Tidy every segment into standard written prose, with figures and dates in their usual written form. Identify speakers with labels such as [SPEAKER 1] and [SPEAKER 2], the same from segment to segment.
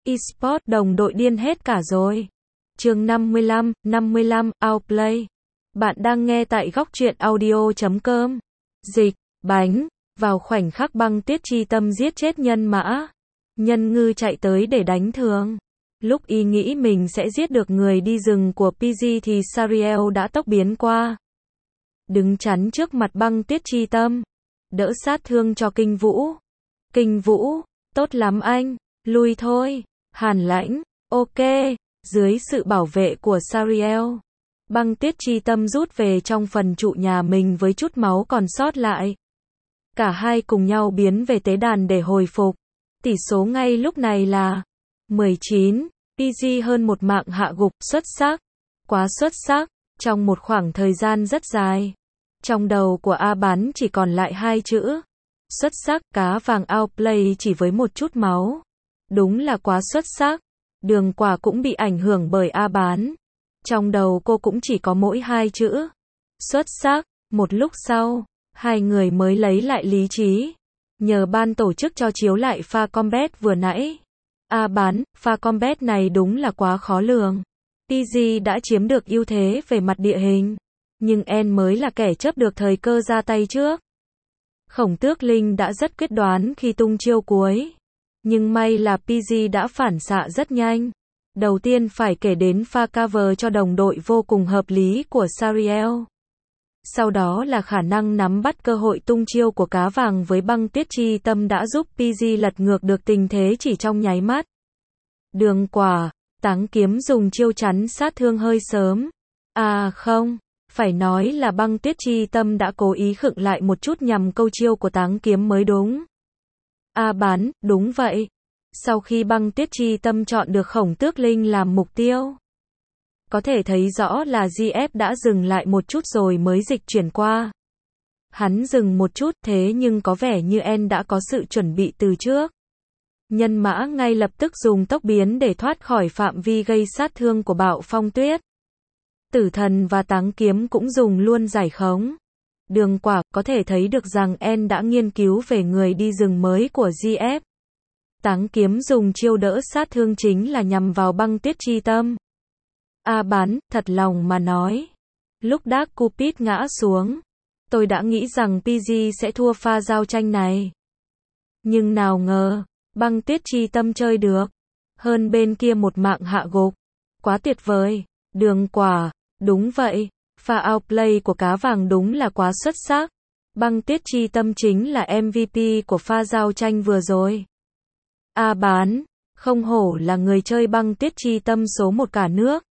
[SPEAKER 1] eSports đồng đội điên hết cả rồi. Chương 55, Outplay. Bạn đang nghe tại góc truyện audio.com. Dịch, bánh, vào khoảnh khắc Băng Tuyết Chi Tâm giết chết Nhân Mã. Nhân Ngư chạy tới để đánh thường. Lúc y nghĩ mình sẽ giết được người đi rừng của PG thì Sariel đã tốc biến qua. Đứng chắn trước mặt Băng Tuyết Chi Tâm. Đỡ sát thương cho Kinh Vũ. Kinh Vũ, tốt lắm anh, lui thôi. Hàn Lãnh, ok. Dưới sự bảo vệ của Sariel, Băng Tuyết Chi Tâm rút về trong phần trụ nhà mình với chút máu còn sót lại. Cả hai cùng nhau biến về tế đàn để hồi phục. Tỷ số ngay lúc này là 19, PG hơn một mạng hạ gục, xuất sắc. Quá xuất sắc, trong một khoảng thời gian rất dài. Trong đầu của A Bán chỉ còn lại hai chữ. Xuất sắc, cá vàng outplay chỉ với một chút máu. Đúng là quá xuất sắc. Đường Quả cũng bị ảnh hưởng bởi A Bán. Trong đầu cô cũng chỉ có mỗi hai chữ. Xuất sắc. Một lúc sau, hai người mới lấy lại lý trí. Nhờ ban tổ chức cho chiếu lại pha combat vừa nãy. A Bán, pha combat này đúng là quá khó lường. PG đã chiếm được ưu thế về mặt địa hình. Nhưng En mới là kẻ chấp được thời cơ ra tay trước. Khổng Tước Linh đã rất quyết đoán khi tung chiêu cuối. Nhưng may là PG đã phản xạ rất nhanh. Đầu tiên phải kể đến pha cover cho đồng đội vô cùng hợp lý của Sariel. Sau đó là khả năng nắm bắt cơ hội tung chiêu của cá vàng với Băng Tuyết Chi Tâm đã giúp PG lật ngược được tình thế chỉ trong nháy mắt. Đường Quả, Táng Kiếm dùng chiêu chắn sát thương hơi sớm. À không, phải nói là Băng Tuyết Chi Tâm đã cố ý khựng lại một chút nhằm câu chiêu của Táng Kiếm mới đúng. A Bán, đúng vậy. Sau khi Băng Tuyết Chi Tâm chọn được Khổng Tước Linh làm mục tiêu, có thể thấy rõ là GF đã dừng lại một chút rồi mới dịch chuyển qua. Hắn dừng một chút thế nhưng có vẻ như En đã có sự chuẩn bị từ trước. Nhân Mã ngay lập tức dùng tốc biến để thoát khỏi phạm vi gây sát thương của Bạo Phong Tuyết. Tử Thần và Táng Kiếm cũng dùng luôn giải khống. Đường Quả, có thể thấy được rằng En đã nghiên cứu về người đi rừng mới của GF. Táng Kiếm dùng chiêu đỡ sát thương chính là nhằm vào Băng Tuyết Chi Tâm. A Bán, thật lòng mà nói. Lúc Dark Cupid ngã xuống, tôi đã nghĩ rằng PG sẽ thua pha giao tranh này. Nhưng nào ngờ, Băng Tuyết Chi Tâm chơi được. Hơn bên kia một mạng hạ gục. Quá tuyệt vời. Đường Quả, đúng vậy. Pha outplay của cá vàng đúng là quá xuất sắc. Băng Tuyết Chi Tâm chính là MVP của pha giao tranh vừa rồi. A Bán, không hổ là người chơi Băng Tuyết Chi Tâm số một cả nước.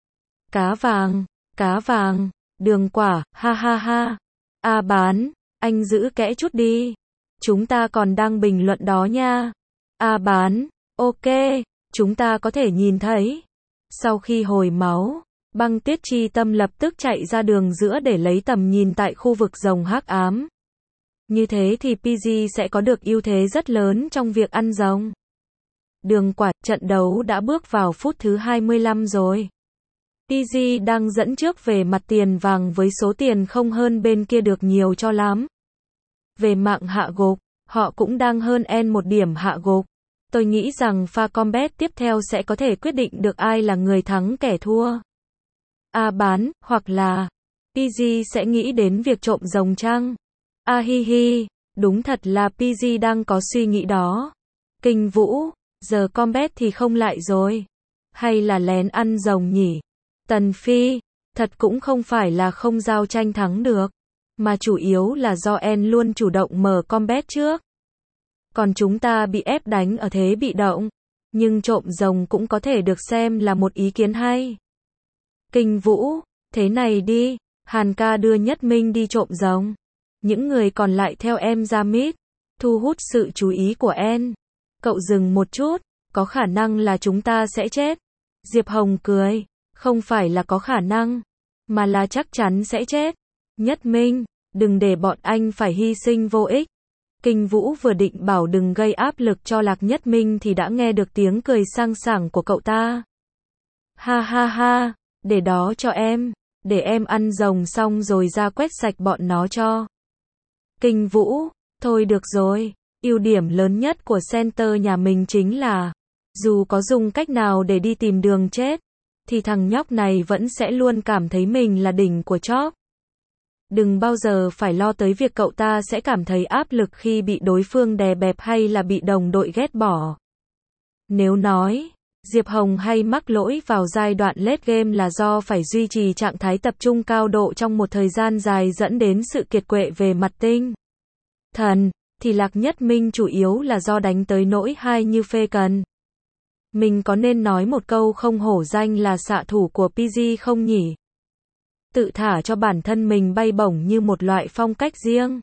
[SPEAKER 1] Cá vàng, Đường Quả, ha ha ha. A Bán, anh giữ kẽ chút đi. Chúng ta còn đang bình luận đó nha. A Bán, ok, chúng ta có thể nhìn thấy. Sau khi hồi máu, Băng Tuyết Chi Tâm lập tức chạy ra đường giữa để lấy tầm nhìn tại khu vực rồng hắc ám. Như thế thì PG sẽ có được ưu thế rất lớn trong việc ăn rồng. Đường Quả, trận đấu đã bước vào phút thứ 25 rồi. PG đang dẫn trước về mặt tiền vàng với số tiền không hơn bên kia được nhiều cho lắm. Về mạng hạ gục, họ cũng đang hơn En một điểm hạ gục. Tôi nghĩ rằng pha combat tiếp theo sẽ có thể quyết định được ai là người thắng kẻ thua. A Bán, hoặc là PG sẽ nghĩ đến việc trộm rồng chăng? A hi hi, đúng thật là PG đang có suy nghĩ đó. Kinh Vũ, giờ combat thì không lại rồi. Hay là lén ăn rồng nhỉ? Tần Phi, thật cũng không phải là không giao tranh thắng được, mà chủ yếu là do En luôn chủ động mở combat trước. Còn chúng ta bị ép đánh ở thế bị động, nhưng trộm rồng cũng có thể được xem là một ý kiến hay. Kinh Vũ, thế này đi, Hàn ca đưa Nhất Minh đi trộm rồng. Những người còn lại theo em ra mid, thu hút sự chú ý của En. Cậu dừng một chút, có khả năng là chúng ta sẽ chết. Diệp Hồng cười, không phải là có khả năng, mà là chắc chắn sẽ chết. Nhất Minh, đừng để bọn anh phải hy sinh vô ích. Kinh Vũ vừa định bảo đừng gây áp lực cho Lạc Nhất Minh thì đã nghe được tiếng cười sang sảng của cậu ta. Ha ha ha, để đó cho em, để em ăn rồng xong rồi ra quét sạch bọn nó cho. Kinh Vũ, thôi được rồi, ưu điểm lớn nhất của center nhà mình chính là Dù có dùng cách nào để đi tìm đường chết, thì thằng nhóc này vẫn sẽ luôn cảm thấy mình là đỉnh của chóp. Đừng bao giờ phải lo tới việc cậu ta sẽ cảm thấy áp lực khi bị đối phương đè bẹp hay là bị đồng đội ghét bỏ. Nếu nói, Diệp Hồng hay mắc lỗi vào giai đoạn late game là do phải duy trì trạng thái tập trung cao độ trong một thời gian dài dẫn đến sự kiệt quệ về mặt tinh thần, thì Lạc Nhất Minh chủ yếu là do đánh tới nỗi hai như phê cần. Mình có nên nói một câu không hổ danh là xạ thủ của PG không nhỉ? Tự thả cho bản thân mình bay bổng như một loại phong cách riêng.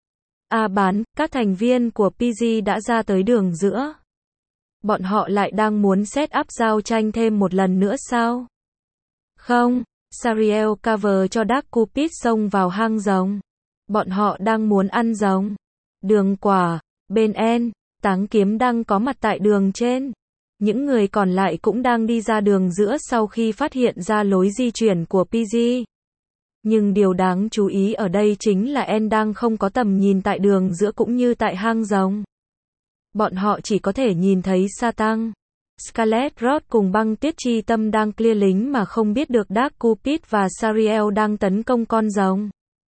[SPEAKER 1] Bán, các thành viên của PG đã ra tới đường giữa. Bọn họ lại đang muốn set up giao tranh thêm một lần nữa sao? Không, Sariel cover cho Dark Cupid xông vào hang rồng. Bọn họ đang muốn ăn rồng. Đường quả, bên En, Táng Kiếm đang có mặt tại đường trên. Những người còn lại cũng đang đi ra đường giữa sau khi phát hiện ra lối di chuyển của PG. Nhưng điều đáng chú ý ở đây chính là En đang không có tầm nhìn tại đường giữa cũng như tại hang rồng. Bọn họ chỉ có thể nhìn thấy Sa Tăng, Scarlet Rot cùng Băng Tuyết Chi Tâm đang clear lính mà không biết được Dark Cupid và Sariel đang tấn công con rồng.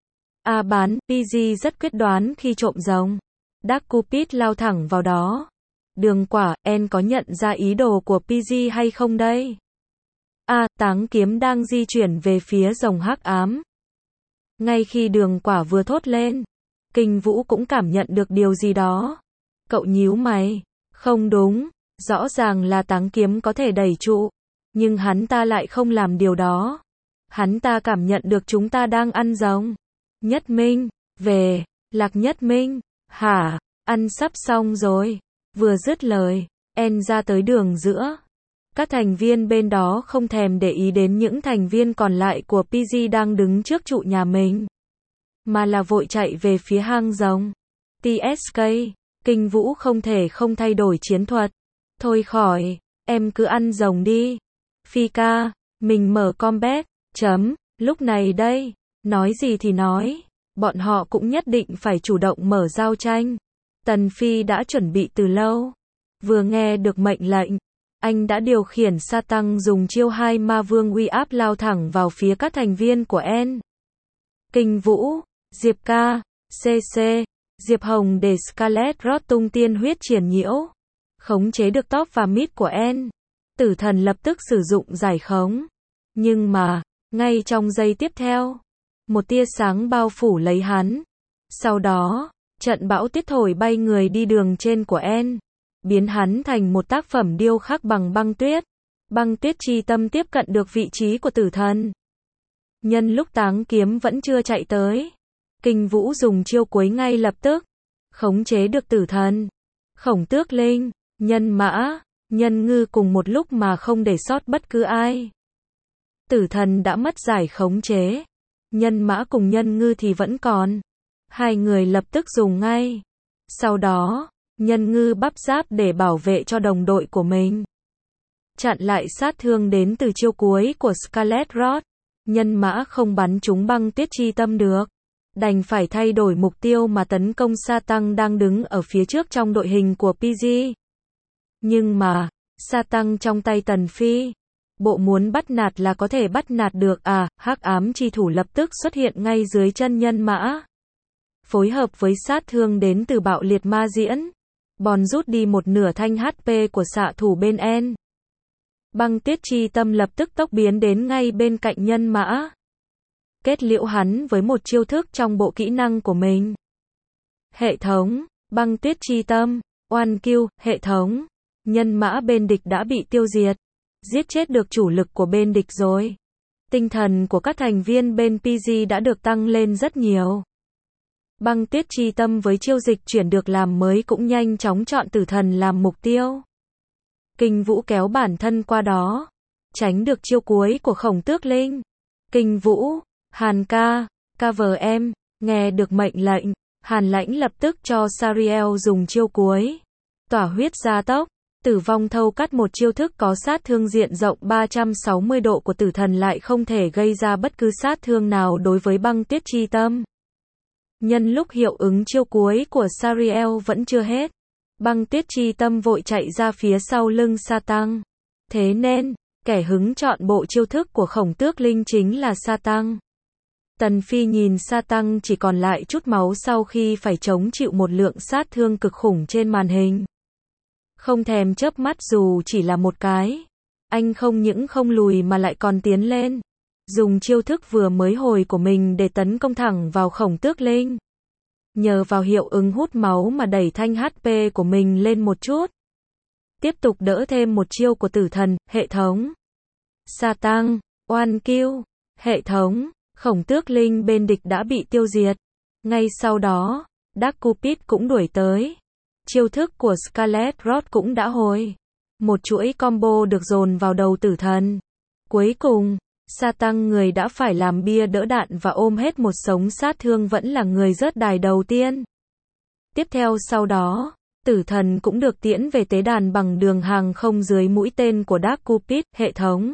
[SPEAKER 1] Bán, PG rất quyết đoán khi trộm rồng. Dark Cupid lao thẳng vào đó. Đường quả, En có nhận ra ý đồ của PG hay không đây? Táng Kiếm đang di chuyển về phía rồng hắc ám. Ngay khi đường quả vừa thốt lên, Kinh Vũ cũng cảm nhận được điều gì đó. Cậu nhíu mày. Không đúng, rõ ràng là Táng Kiếm có thể đẩy trụ, nhưng hắn ta lại không làm điều đó. Hắn ta cảm nhận được chúng ta đang ăn rồng. Nhất Minh, về, Lạc Nhất Minh, hả, ăn sắp xong rồi. Vừa dứt lời, En ra tới đường giữa. Các thành viên bên đó không thèm để ý đến những thành viên còn lại của PG đang đứng trước trụ nhà mình, mà là vội chạy về phía hang rồng. TSK, Kinh Vũ không thể không thay đổi chiến thuật. Thôi khỏi, em cứ ăn rồng đi. Phi ca, mình mở combat, lúc này đây, nói gì thì nói, bọn họ cũng nhất định phải chủ động mở giao tranh. Tần Phi đã chuẩn bị từ lâu. Vừa nghe được mệnh lệnh, anh đã điều khiển Sa Tăng dùng chiêu 2 ma vương uy áp lao thẳng vào phía các thành viên của En. Kinh Vũ, Diệp Ca, CC, Diệp Hồng để Scarlet Rot tung tiên huyết triển nhiễu. Khống chế được top và mid của En. Tử thần lập tức sử dụng giải khống. Nhưng mà, ngay trong giây tiếp theo, một tia sáng bao phủ lấy hắn. Sau đó, trận bão tuyết thổi bay người đi đường trên của En, biến hắn thành một tác phẩm điêu khắc bằng băng tuyết. Băng Tuyết Chi Tâm tiếp cận được vị trí của tử thần. Nhân lúc Táng Kiếm vẫn chưa chạy tới, Kinh Vũ dùng chiêu cuối ngay lập tức, khống chế được tử thần. Khổng Tước Linh, Nhân Mã, Nhân Ngư cùng một lúc mà không để sót bất cứ ai. Tử thần đã mất giải khống chế. Nhân Mã cùng Nhân Ngư thì vẫn còn. Hai người lập tức dùng ngay. Sau đó, Nhân Ngư bắp giáp để bảo vệ cho đồng đội của mình. Chặn lại sát thương đến từ chiêu cuối của Scarlet Rot. Nhân Mã không bắn trúng Băng Tuyết Chi Tâm được. Đành phải thay đổi mục tiêu mà tấn công Sa Tăng đang đứng ở phía trước trong đội hình của PG. Nhưng mà, Sa Tăng trong tay Tần Phi. Bộ muốn bắt nạt là có thể bắt nạt được Hắc ám chi thủ lập tức xuất hiện ngay dưới chân Nhân Mã. Phối hợp với sát thương đến từ bạo liệt ma diễn. Bòn rút đi một nửa thanh HP của xạ thủ bên En. Băng Tuyết Chi Tâm lập tức tốc biến đến ngay bên cạnh Nhân Mã. Kết liễu hắn với một chiêu thức trong bộ kỹ năng của mình. Hệ thống, Băng Tuyết Chi Tâm, oan kill, hệ thống. Nhân Mã bên địch đã bị tiêu diệt. Giết chết được chủ lực của bên địch rồi. Tinh thần của các thành viên bên PG đã được tăng lên rất nhiều. Băng Tuyết Chi Tâm với chiêu dịch chuyển được làm mới cũng nhanh chóng chọn tử thần làm mục tiêu. Kinh Vũ kéo bản thân qua đó, tránh được chiêu cuối của Khổng Tước Linh. Kinh Vũ, Hàn ca, cover em, nghe được mệnh lệnh, Hàn Lãnh lập tức cho Sariel dùng chiêu cuối. Tỏa huyết gia tốc, tử vong thâu cắt một chiêu thức có sát thương diện rộng 360 độ của tử thần lại không thể gây ra bất cứ sát thương nào đối với Băng Tuyết Chi Tâm. Nhân lúc hiệu ứng chiêu cuối của Sariel vẫn chưa hết, Băng Tuyết Chi Tâm vội chạy ra phía sau lưng Sa Tăng. Thế nên, kẻ hứng chọn bộ chiêu thức của Khổng Tước Linh chính là Sa Tăng. Tần Phi nhìn Sa Tăng chỉ còn lại chút máu sau khi phải chống chịu một lượng sát thương cực khủng trên màn hình. Không thèm chớp mắt dù chỉ là một cái. Anh không những không lùi mà lại còn tiến lên. Dùng chiêu thức vừa mới hồi của mình để tấn công thẳng vào Khổng Tước Linh. Nhờ vào hiệu ứng hút máu mà đẩy thanh HP của mình lên một chút. Tiếp tục đỡ thêm một chiêu của tử thần, hệ thống. Sa Tăng, oan kill, hệ thống, Khổng Tước Linh bên địch đã bị tiêu diệt. Ngay sau đó, Dark Cupid cũng đuổi tới. Chiêu thức của Scarlet Rot cũng đã hồi. Một chuỗi combo được dồn vào đầu tử thần. Cuối cùng, Sa Tăng người đã phải làm bia đỡ đạn và ôm hết một sống sát thương vẫn là người rớt đài đầu tiên. Tiếp theo sau đó, tử thần cũng được tiễn về tế đàn bằng đường hàng không dưới mũi tên của Dark Cupid, hệ thống.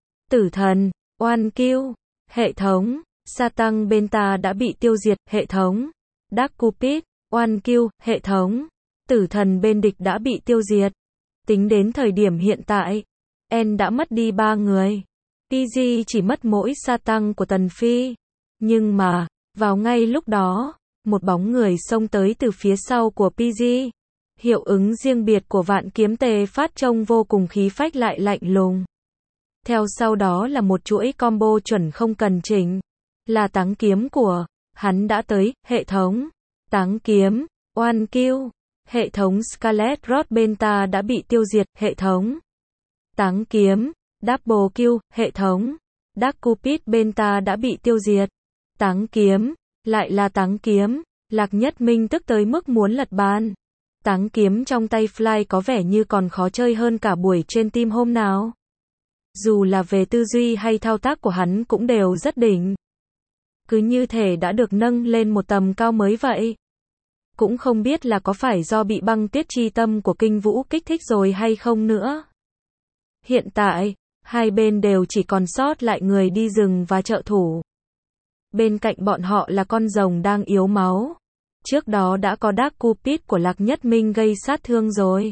[SPEAKER 1] Tử thần, oan kill, hệ thống, Sa Tăng bên ta đã bị tiêu diệt, hệ thống. Dark Cupid, oan kill, hệ thống. Tử thần bên địch đã bị tiêu diệt. Tính đến thời điểm hiện tại, N đã mất đi 3 người. PG chỉ mất mỗi Sa Tăng của Tần Phi. Nhưng mà, vào ngay lúc đó, một bóng người xông tới từ phía sau của PG. Hiệu ứng riêng biệt của Vạn Kiếm Tề phát trông vô cùng khí phách lại lạnh lùng. Theo sau đó là một chuỗi combo chuẩn không cần chỉnh. Là táng kiếm của hắn đã tới, hệ thống. Táng kiếm, oan kill. Hệ thống Scarlet Rot bên ta đã bị tiêu diệt, hệ thống. Táng kiếm, double kill, hệ thống. Dark Cupid bên ta đã bị tiêu diệt. Táng kiếm, lại là táng kiếm. Lạc Nhất Minh tức tới mức muốn lật bàn. Táng kiếm trong tay Fly có vẻ như còn khó chơi hơn cả buổi trên team hôm nào. Dù là về tư duy hay thao tác của hắn cũng đều rất đỉnh. Cứ như thể đã được nâng lên một tầm cao mới vậy. Cũng không biết là có phải do bị Băng Tuyết Chi Tâm của Kinh Vũ kích thích rồi hay không nữa. Hiện tại, hai bên đều chỉ còn sót lại người đi rừng và trợ thủ. Bên cạnh bọn họ là con rồng đang yếu máu. Trước đó đã có Dark Cupid của Lạc Nhất Minh gây sát thương rồi.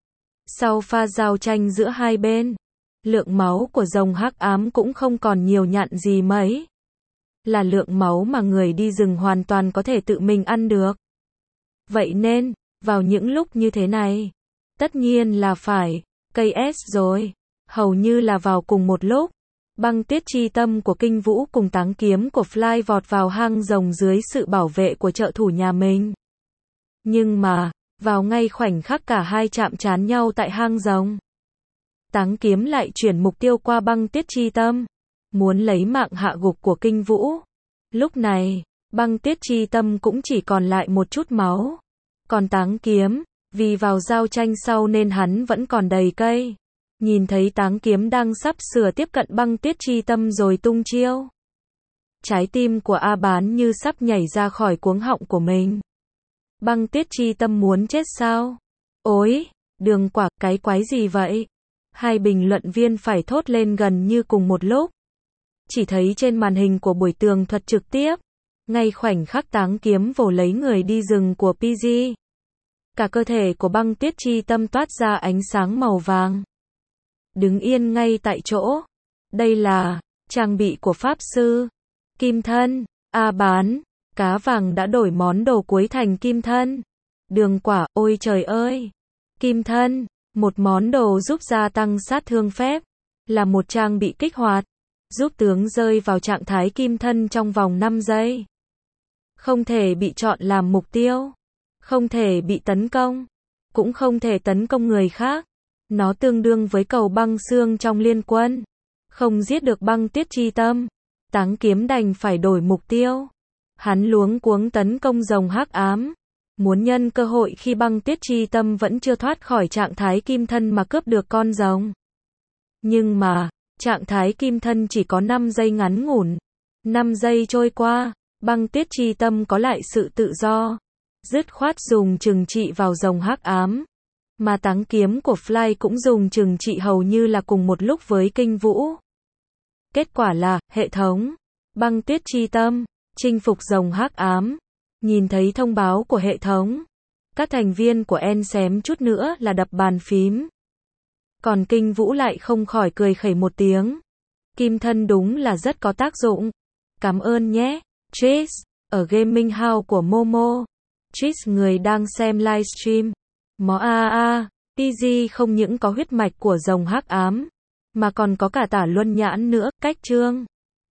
[SPEAKER 1] Sau pha giao tranh giữa hai bên, lượng máu của rồng hắc ám cũng không còn nhiều nhặn gì mấy. Là lượng máu mà người đi rừng hoàn toàn có thể tự mình ăn được. Vậy nên, vào những lúc như thế này, tất nhiên là phải KS rồi. Hầu như là vào cùng một lúc, Băng Tuyết Chi Tâm của Kinh Vũ cùng táng kiếm của Fly vọt vào hang rồng dưới sự bảo vệ của trợ thủ nhà mình. Nhưng mà, vào ngay khoảnh khắc cả hai chạm trán nhau tại hang rồng, táng kiếm lại chuyển mục tiêu qua Băng Tuyết Chi Tâm, muốn lấy mạng hạ gục của Kinh Vũ. Lúc này, Băng Tuyết Chi Tâm cũng chỉ còn lại một chút máu. Còn táng kiếm, vì vào giao tranh sau nên hắn vẫn còn đầy cây. Nhìn thấy táng kiếm đang sắp sửa tiếp cận Băng Tuyết Chi Tâm rồi tung chiêu. Trái tim của A Bán như sắp nhảy ra khỏi cuống họng của mình. Băng Tuyết Chi Tâm muốn chết sao? Ôi, Đường Quả, cái quái gì vậy? Hai bình luận viên phải thốt lên gần như cùng một lúc. Chỉ thấy trên màn hình của buổi tường thuật trực tiếp, ngay khoảnh khắc táng kiếm vồ lấy người đi rừng của PG. Cả cơ thể của Băng Tuyết Chi Tâm toát ra ánh sáng màu vàng. Đứng yên ngay tại chỗ. Đây là trang bị của Pháp Sư. Kim thân, A Bán, cá vàng đã đổi món đồ cuối thành kim thân. Đường Quả, ôi trời ơi. Kim thân, một món đồ giúp gia tăng sát thương phép. Là một trang bị kích hoạt. Giúp tướng rơi vào trạng thái kim thân trong vòng 5 giây. Không thể bị chọn làm mục tiêu. Không thể bị tấn công. Cũng không thể tấn công người khác. Nó tương đương với cầu băng xương trong liên quân. Không giết được Băng Tuyết Chi Tâm, táng kiếm đành phải đổi mục tiêu. Hắn luống cuống tấn công rồng hắc ám. Muốn nhân cơ hội khi Băng Tuyết Chi Tâm vẫn chưa thoát khỏi trạng thái kim thân mà cướp được con rồng. Nhưng mà, trạng thái kim thân chỉ có 5 giây ngắn ngủn. 5 giây trôi qua, Băng Tuyết Chi Tâm có lại sự tự do. Dứt khoát dùng trừng trị vào rồng hắc ám. Mà táng kiếm của Fly cũng dùng trừng trị hầu như là cùng một lúc với Kinh Vũ. Kết quả là, hệ thống, Băng Tuyết Chi Tâm, chinh phục rồng hắc ám. Nhìn thấy thông báo của hệ thống, Các thành viên của En xém chút nữa là đập bàn phím. Còn Kinh Vũ lại không khỏi cười khẩy một tiếng. Kim thân đúng là rất có tác dụng. Cảm ơn nhé. Cheers. Ở Gaming House của Momo. Cheers người đang xem livestream. PG không những có huyết mạch của rồng hắc ám, mà còn có cả Tả Luân Nhãn nữa. Cách chương